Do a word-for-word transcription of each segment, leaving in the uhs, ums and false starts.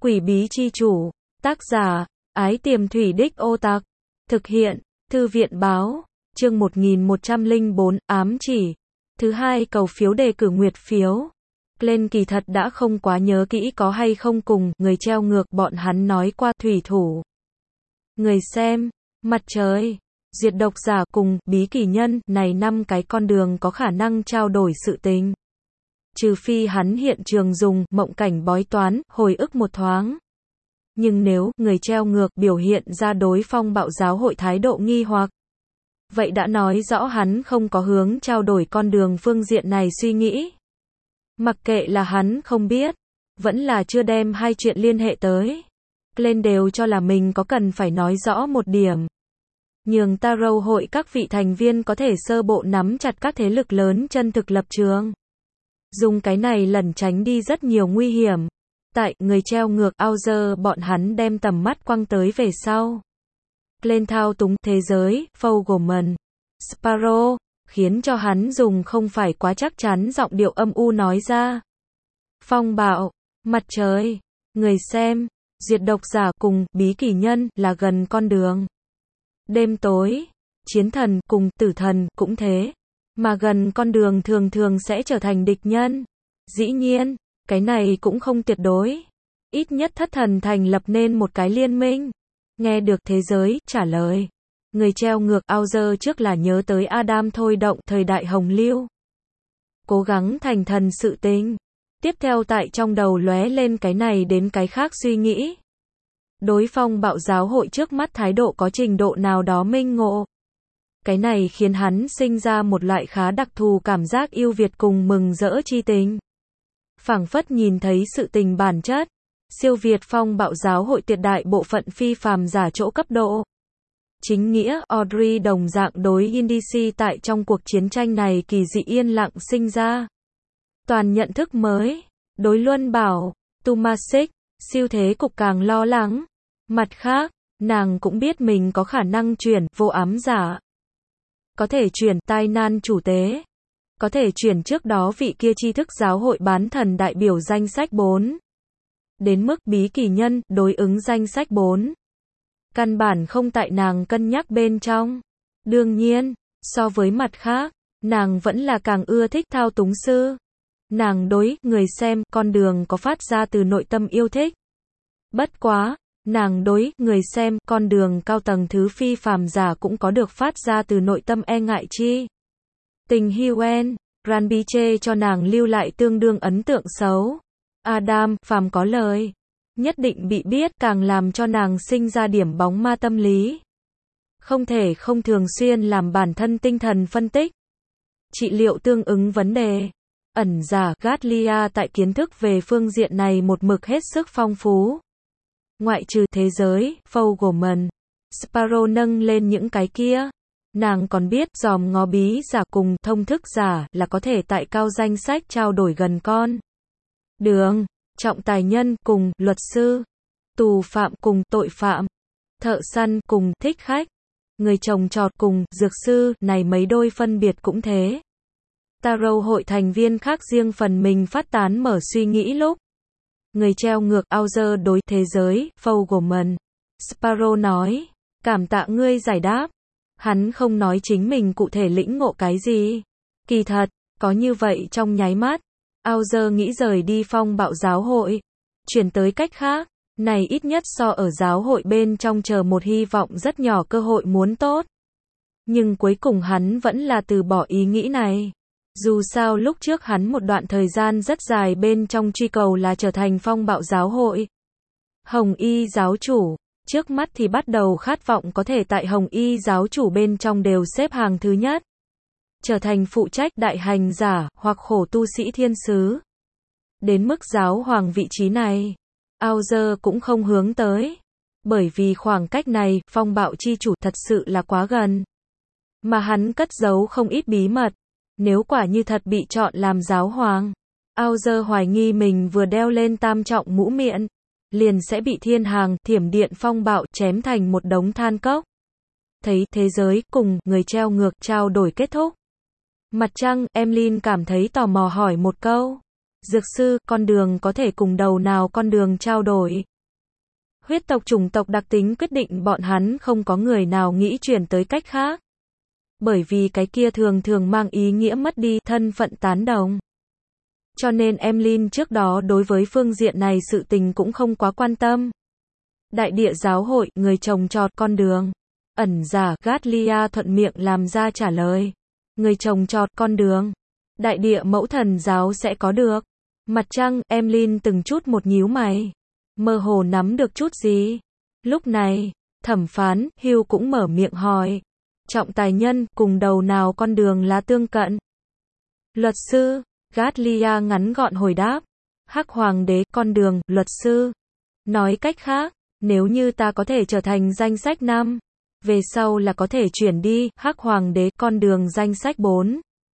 Quỷ bí chi chủ, tác giả, Ái Tiềm Thủy Đích Ô Tạc, thực hiện, Thư viện báo, chương một nghìn một trăm lẻ bốn, ám chỉ. Thứ hai, cầu phiếu đề cử nguyệt phiếu. Glenn kỳ thật đã không quá nhớ kỹ có hay không cùng người treo ngược bọn hắn nói qua thủy thủ. Người xem, mặt trời, diệt độc giả cùng bí kỷ nhân này năm cái con đường có khả năng trao đổi sự tình. Trừ phi hắn hiện trường dùng mộng cảnh bói toán, hồi ức một thoáng. Nhưng nếu người treo ngược biểu hiện ra đối phong bạo giáo hội thái độ nghi hoặc, vậy đã nói rõ hắn không có hướng trao đổi con đường phương diện này suy nghĩ. Mặc kệ là hắn không biết, vẫn là chưa đem hai chuyện liên hệ tới, Glenn đều cho là mình có cần phải nói rõ một điểm. Nhường Tarot hội các vị thành viên có thể sơ bộ nắm chặt các thế lực lớn chân thực lập trường. Dùng cái này lẩn tránh đi rất nhiều nguy hiểm. Tại người treo ngược Auger bọn hắn đem tầm mắt quăng tới về sau. Glenn thao túng thế giới, Fogelman, Sparrow, khiến cho hắn dùng không phải quá chắc chắn giọng điệu âm u nói ra. Phong bạo, mặt trời, người xem, diệt độc giả cùng bí kỷ nhân là gần con đường. Đêm tối, chiến thần cùng tử thần cũng thế. Mà gần con đường thường thường sẽ trở thành địch nhân. Dĩ nhiên, cái này cũng không tuyệt đối. Ít nhất thất thần thành lập nên một cái liên minh. Nghe được thế giới trả lời. Người treo ngược Auger trước là nhớ tới Adam thôi động thời đại hồng lưu. Cố gắng thành thần sự tình. Tiếp theo tại trong đầu lóe lên cái này đến cái khác suy nghĩ. Đối phong bạo giáo hội trước mắt thái độ có trình độ nào đó minh ngộ. Cái này khiến hắn sinh ra một loại khá đặc thù cảm giác yêu Việt cùng mừng rỡ chi tình. Phảng phất nhìn thấy sự tình bản chất, siêu việt phong bạo giáo hội tuyệt đại bộ phận phi phàm giả chỗ cấp độ. Chính nghĩa, Audrey đồng dạng đối Indici tại trong cuộc chiến tranh này kỳ dị yên lặng sinh ra. Toàn nhận thức mới, đối Luân bảo, Tomasic, siêu thế cục càng lo lắng. Mặt khác, nàng cũng biết mình có khả năng chuyển vô ám giả. Có thể chuyển tai nan chủ tế. Có thể chuyển trước đó vị kia tri thức giáo hội bán thần đại biểu danh sách bốn. Đến mức bí kỷ nhân, đối ứng danh sách bốn. Căn bản không tại nàng cân nhắc bên trong. Đương nhiên, so với mặt khác, nàng vẫn là càng ưa thích thao túng sư. Nàng đối người xem con đường có phát ra từ nội tâm yêu thích. Bất quá, nàng đối người xem con đường cao tầng thứ phi phàm giả cũng có được phát ra từ nội tâm e ngại chi. Tình Huen, Ranbiche cho nàng lưu lại tương đương ấn tượng xấu. Adam, phàm có lời, nhất định bị biết càng làm cho nàng sinh ra điểm bóng ma tâm lý. Không thể không thường xuyên làm bản thân tinh thần phân tích. Trị liệu tương ứng vấn đề. Ẩn giả Gatlia tại kiến thức về phương diện này một mực hết sức phong phú. Ngoại trừ thế giới, Fogelman, Sparrow nâng lên những cái kia. Nàng còn biết dòm ngó bí giả cùng thông thức giả là có thể tại cao danh sách trao đổi gần con đường, trọng tài nhân cùng luật sư, tù phạm cùng tội phạm, thợ săn cùng thích khách, người trồng trọt cùng dược sư, này mấy đôi phân biệt cũng thế. Tarot hội thành viên khác riêng phần mình phát tán mở suy nghĩ lúc. Người treo ngược Auger đối thế giới, Fogelman, Sparrow nói, cảm tạ ngươi giải đáp. Hắn không nói chính mình cụ thể lĩnh ngộ cái gì. Kỳ thật, có như vậy trong nháy mắt, Auger nghĩ rời đi phong bạo giáo hội. Chuyển tới cách khác, này ít nhất so ở giáo hội bên trong chờ một hy vọng rất nhỏ cơ hội muốn tốt. Nhưng cuối cùng hắn vẫn là từ bỏ ý nghĩ này. Dù sao lúc trước hắn một đoạn thời gian rất dài bên trong truy cầu là trở thành phong bạo giáo hội. Hồng Y giáo chủ, trước mắt thì bắt đầu khát vọng có thể tại Hồng Y giáo chủ bên trong đều xếp hàng thứ nhất. Trở thành phụ trách đại hành giả, hoặc khổ tu sĩ thiên sứ. Đến mức giáo hoàng vị trí này, Auger cũng không hướng tới. Bởi vì khoảng cách này, phong bạo chi chủ thật sự là quá gần. Mà hắn cất giấu không ít bí mật. Nếu quả như thật bị chọn làm giáo hoàng, Auger hoài nghi mình vừa đeo lên tam trọng mũ miệng, liền sẽ bị thiên hàng, thiểm điện phong bạo chém thành một đống than cốc. Thấy thế giới cùng người treo ngược trao đổi kết thúc. Mặt trăng, Emlyn cảm thấy tò mò hỏi một câu. Dược sư, con đường có thể cùng đầu nào con đường trao đổi? Huyết tộc chủng tộc đặc tính quyết định bọn hắn không có người nào nghĩ chuyển tới cách khác. Bởi vì cái kia thường thường mang ý nghĩa mất đi thân phận tán đồng. Cho nên Emlyn trước đó đối với phương diện này sự tình cũng không quá quan tâm. Đại địa giáo hội, người trồng trọt, con đường. Ẩn giả, Gatlia thuận miệng làm ra trả lời. Người trồng trọt, con đường. Đại địa mẫu thần giáo sẽ có được. Mặt trăng, Emlyn từng chút một nhíu mày. Mơ hồ nắm được chút gì. Lúc này, thẩm phán, Hugh cũng mở miệng hỏi. Trọng tài nhân, cùng đầu nào con đường là tương cận? Luật sư, Gatlia ngắn gọn hồi đáp. Hắc hoàng đế, con đường, luật sư. Nói cách khác, nếu như ta có thể trở thành danh sách năm, về sau là có thể chuyển đi, Hắc hoàng đế, con đường danh sách bốn.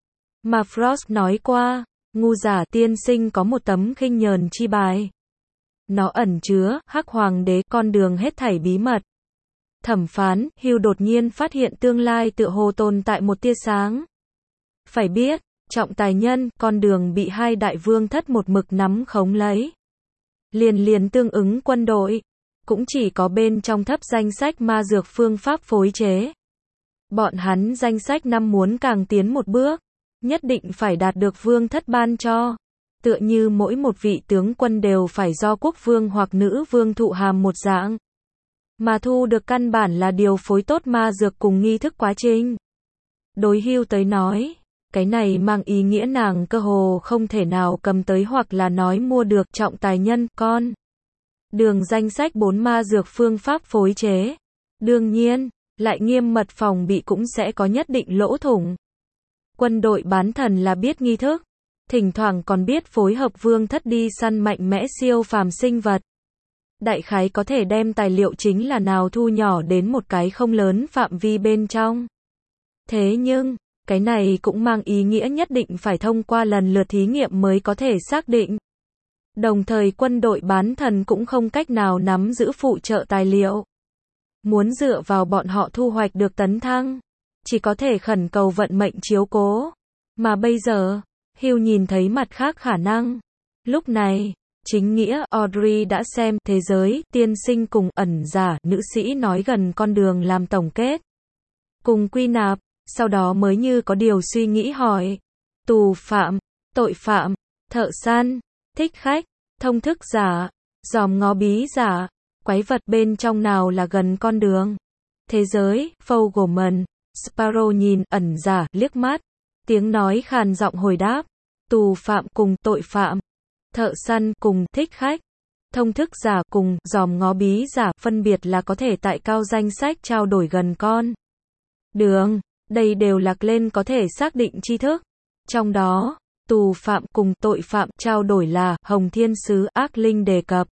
Mà Frost nói qua, ngu giả tiên sinh có một tấm khinh nhờn chi bài. Nó ẩn chứa, Hắc hoàng đế, con đường hết thảy bí mật. Thẩm phán, Hugh đột nhiên phát hiện tương lai tựa hồ tồn tại một tia sáng. Phải biết, trọng tài nhân, con đường bị hai đại vương thất một mực nắm khống lấy. Liền liền tương ứng quân đội, cũng chỉ có bên trong thấp danh sách ma dược phương pháp phối chế. Bọn hắn danh sách năm muốn càng tiến một bước, nhất định phải đạt được vương thất ban cho. Tựa như mỗi một vị tướng quân đều phải do quốc vương hoặc nữ vương thụ hàm một dạng. Mà thu được căn bản là điều phối tốt ma dược cùng nghi thức quá trình. Đối Hugh tới nói, cái này mang ý nghĩa nàng cơ hồ không thể nào cầm tới hoặc là nói mua được trọng tài nhân, con. Đường danh sách bốn ma dược phương pháp phối chế. Đương nhiên, lại nghiêm mật phòng bị cũng sẽ có nhất định lỗ thủng. Quân đội bán thần là biết nghi thức, thỉnh thoảng còn biết phối hợp vương thất đi săn mạnh mẽ siêu phàm sinh vật. Đại khái có thể đem tài liệu chính là nào thu nhỏ đến một cái không lớn phạm vi bên trong. Thế nhưng, cái này cũng mang ý nghĩa nhất định phải thông qua lần lượt thí nghiệm mới có thể xác định. Đồng thời quân đội bán thần cũng không cách nào nắm giữ phụ trợ tài liệu. Muốn dựa vào bọn họ thu hoạch được tấn thăng, chỉ có thể khẩn cầu vận mệnh chiếu cố. Mà bây giờ, Hugh nhìn thấy mặt khác khả năng. Lúc này, chính nghĩa Audrey đã xem thế giới, tiên sinh cùng ẩn giả, nữ sĩ nói gần con đường làm tổng kết. Cùng quy nạp, sau đó mới như có điều suy nghĩ hỏi. Tù phạm, tội phạm, thợ săn, thích khách, thông thức giả, dòm ngó bí giả, quái vật bên trong nào là gần con đường. Thế giới, Fogelman, Sparrow nhìn ẩn giả, liếc mắt. Tiếng nói khàn giọng hồi đáp. Tù phạm cùng tội phạm. Thợ săn cùng thích khách. Thông thức giả cùng dòm ngó bí giả phân biệt là có thể tại cao danh sách trao đổi gần con đường. Đây đều là lên có thể xác định tri thức. Trong đó, tù phạm cùng tội phạm trao đổi là Hồng Thiên Sứ ác linh đề cập.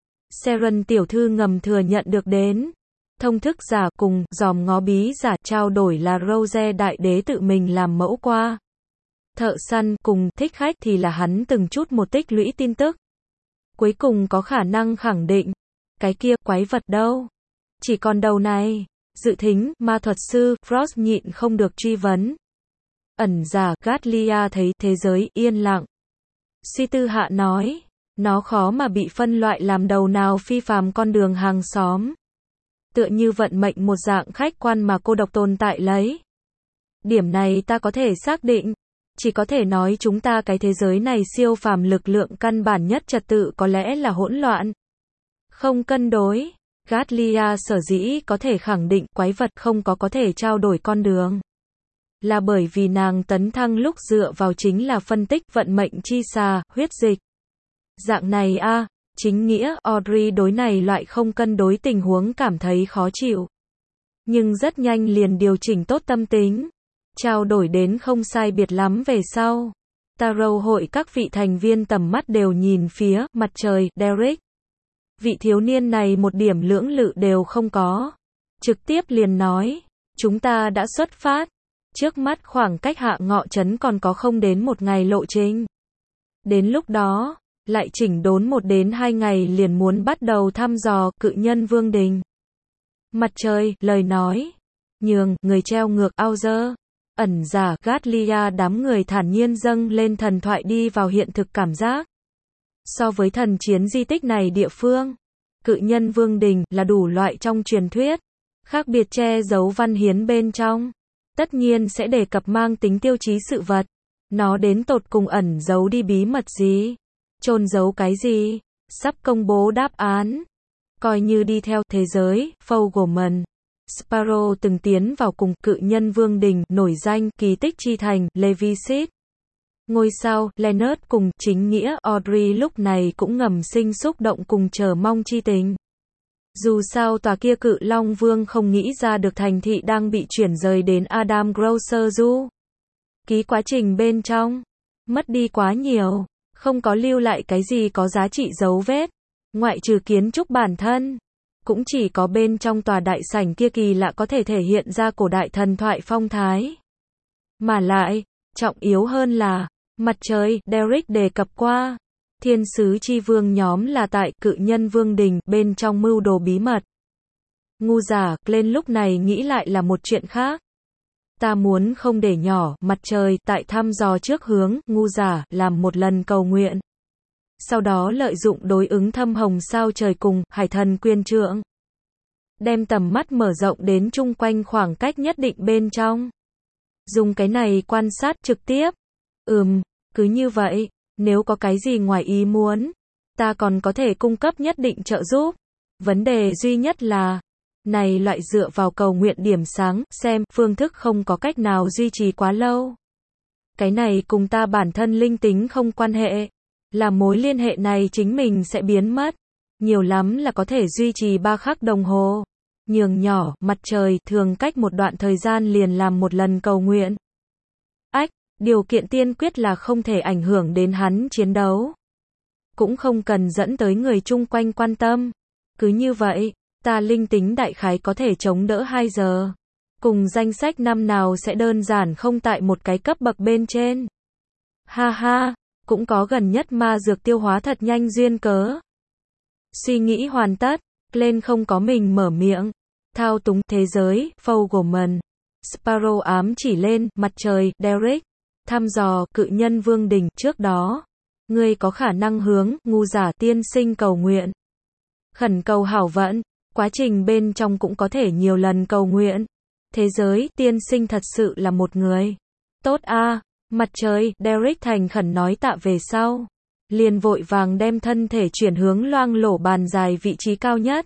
Seren tiểu thư ngầm thừa nhận được đến. Thông thức giả cùng dòm ngó bí giả trao đổi là Rose đại đế tự mình làm mẫu qua. Thợ săn cùng thích khách thì là hắn từng chút một tích lũy tin tức. Cuối cùng có khả năng khẳng định, cái kia quái vật đâu? Chỉ còn đầu này. Dự thính, ma thuật sư, Frost nhịn không được truy vấn. Ẩn giả, Gatlia thấy thế giới yên lặng. Suy tư hạ nói, nó khó mà bị phân loại làm đầu nào phi phàm con đường hàng xóm. Tựa như vận mệnh một dạng khách quan mà cô độc tồn tại lấy. Điểm này ta có thể xác định. Chỉ có thể nói chúng ta cái thế giới này siêu phàm lực lượng căn bản nhất trật tự có lẽ là hỗn loạn. Không cân đối. Gatlia sở dĩ có thể khẳng định quái vật không có có thể trao đổi con đường. Là bởi vì nàng tấn thăng lúc dựa vào chính là phân tích vận mệnh chi xà, huyết dịch. Dạng này a à, chính nghĩa Audrey đối này loại không cân đối tình huống cảm thấy khó chịu. Nhưng rất nhanh liền điều chỉnh tốt tâm tính. Trao đổi đến không sai biệt lắm về sau. Tarot hội các vị thành viên tầm mắt đều nhìn phía mặt trời, Derek. Vị thiếu niên này một điểm lưỡng lự đều không có. Trực tiếp liền nói, chúng ta đã xuất phát. Trước mắt khoảng cách hạ ngọ trấn còn có không đến một ngày lộ trình. Đến lúc đó, lại chỉnh đốn một đến hai ngày liền muốn bắt đầu thăm dò cự nhân vương đình. Mặt trời, lời nói. Nhường, người treo ngược Auger. Ẩn giả, Gatlia đám người thản nhiên dâng lên thần thoại đi vào hiện thực cảm giác. So với thần chiến di tích này địa phương, cự nhân vương đình là đủ loại trong truyền thuyết, khác biệt che giấu văn hiến bên trong. Tất nhiên sẽ đề cập mang tính tiêu chí sự vật. Nó đến tột cùng ẩn giấu đi bí mật gì? Chôn giấu cái gì? Sắp công bố đáp án. Coi như đi theo thế giới, Fogelman. Sparrow từng tiến vào cùng cự nhân vương đình, nổi danh, kỳ tích chi thành, Levisit. Ngôi sao, Leonard cùng chính nghĩa, Audrey lúc này cũng ngầm sinh xúc động cùng chờ mong chi tình. Dù sao tòa kia cự long vương không nghĩ ra được thành thị đang bị chuyển rời đến Adam Grocer Du. Ký quá trình bên trong, mất đi quá nhiều, không có lưu lại cái gì có giá trị dấu vết, ngoại trừ kiến trúc bản thân. Cũng chỉ có bên trong tòa đại sảnh kia kỳ lạ có thể thể hiện ra cổ đại thần thoại phong thái. Mà lại, trọng yếu hơn là, mặt trời, Derek đề cập qua. Thiên sứ chi vương nhóm là tại cự nhân vương đình, bên trong mưu đồ bí mật. Ngu giả, Glenn lúc này nghĩ lại là một chuyện khác. Ta muốn không để nhỏ, mặt trời, tại thăm dò trước hướng, ngu giả, làm một lần cầu nguyện. Sau đó lợi dụng đối ứng thâm hồng sao trời cùng, hải thần quyền trượng. Đem tầm mắt mở rộng đến chung quanh khoảng cách nhất định bên trong. Dùng cái này quan sát trực tiếp. Ừm, cứ như vậy, nếu có cái gì ngoài ý muốn, ta còn có thể cung cấp nhất định trợ giúp. Vấn đề duy nhất là, này loại dựa vào cầu nguyện điểm sáng, xem, phương thức không có cách nào duy trì quá lâu. Cái này cùng ta bản thân linh tính không quan hệ. Là mối liên hệ này chính mình sẽ biến mất. Nhiều lắm là có thể duy trì ba khắc đồng hồ. Nhường nhỏ, mặt trời, thường cách một đoạn thời gian liền làm một lần cầu nguyện. Ách, điều kiện tiên quyết là không thể ảnh hưởng đến hắn chiến đấu. Cũng không cần dẫn tới người chung quanh quan tâm. Cứ như vậy, ta linh tính đại khái có thể chống đỡ hai giờ. Cùng danh sách năm nào sẽ đơn giản không tại một cái cấp bậc bên trên. Ha ha, cũng có gần nhất ma dược tiêu hóa thật nhanh duyên cớ. Suy nghĩ hoàn tất, Glenn không có mình mở miệng. Thao túng thế giới, Fogelman. Sparrow ám chỉ lên, mặt trời, Derek. Thăm dò, cự nhân vương đình, trước đó. Ngươi có khả năng hướng, ngu giả tiên sinh cầu nguyện. Khẩn cầu hảo vận, quá trình bên trong cũng có thể nhiều lần cầu nguyện. Thế giới, tiên sinh thật sự là một người. Tốt a, à, mặt trời, Derek thành khẩn nói tạ về sau. Liền vội vàng đem thân thể chuyển hướng loang lổ bàn dài vị trí cao nhất.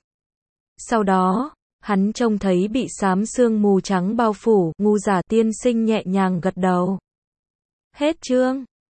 Sau đó, hắn trông thấy bị xám sương mù trắng bao phủ, ngu giả tiên sinh nhẹ nhàng gật đầu. Hết chương.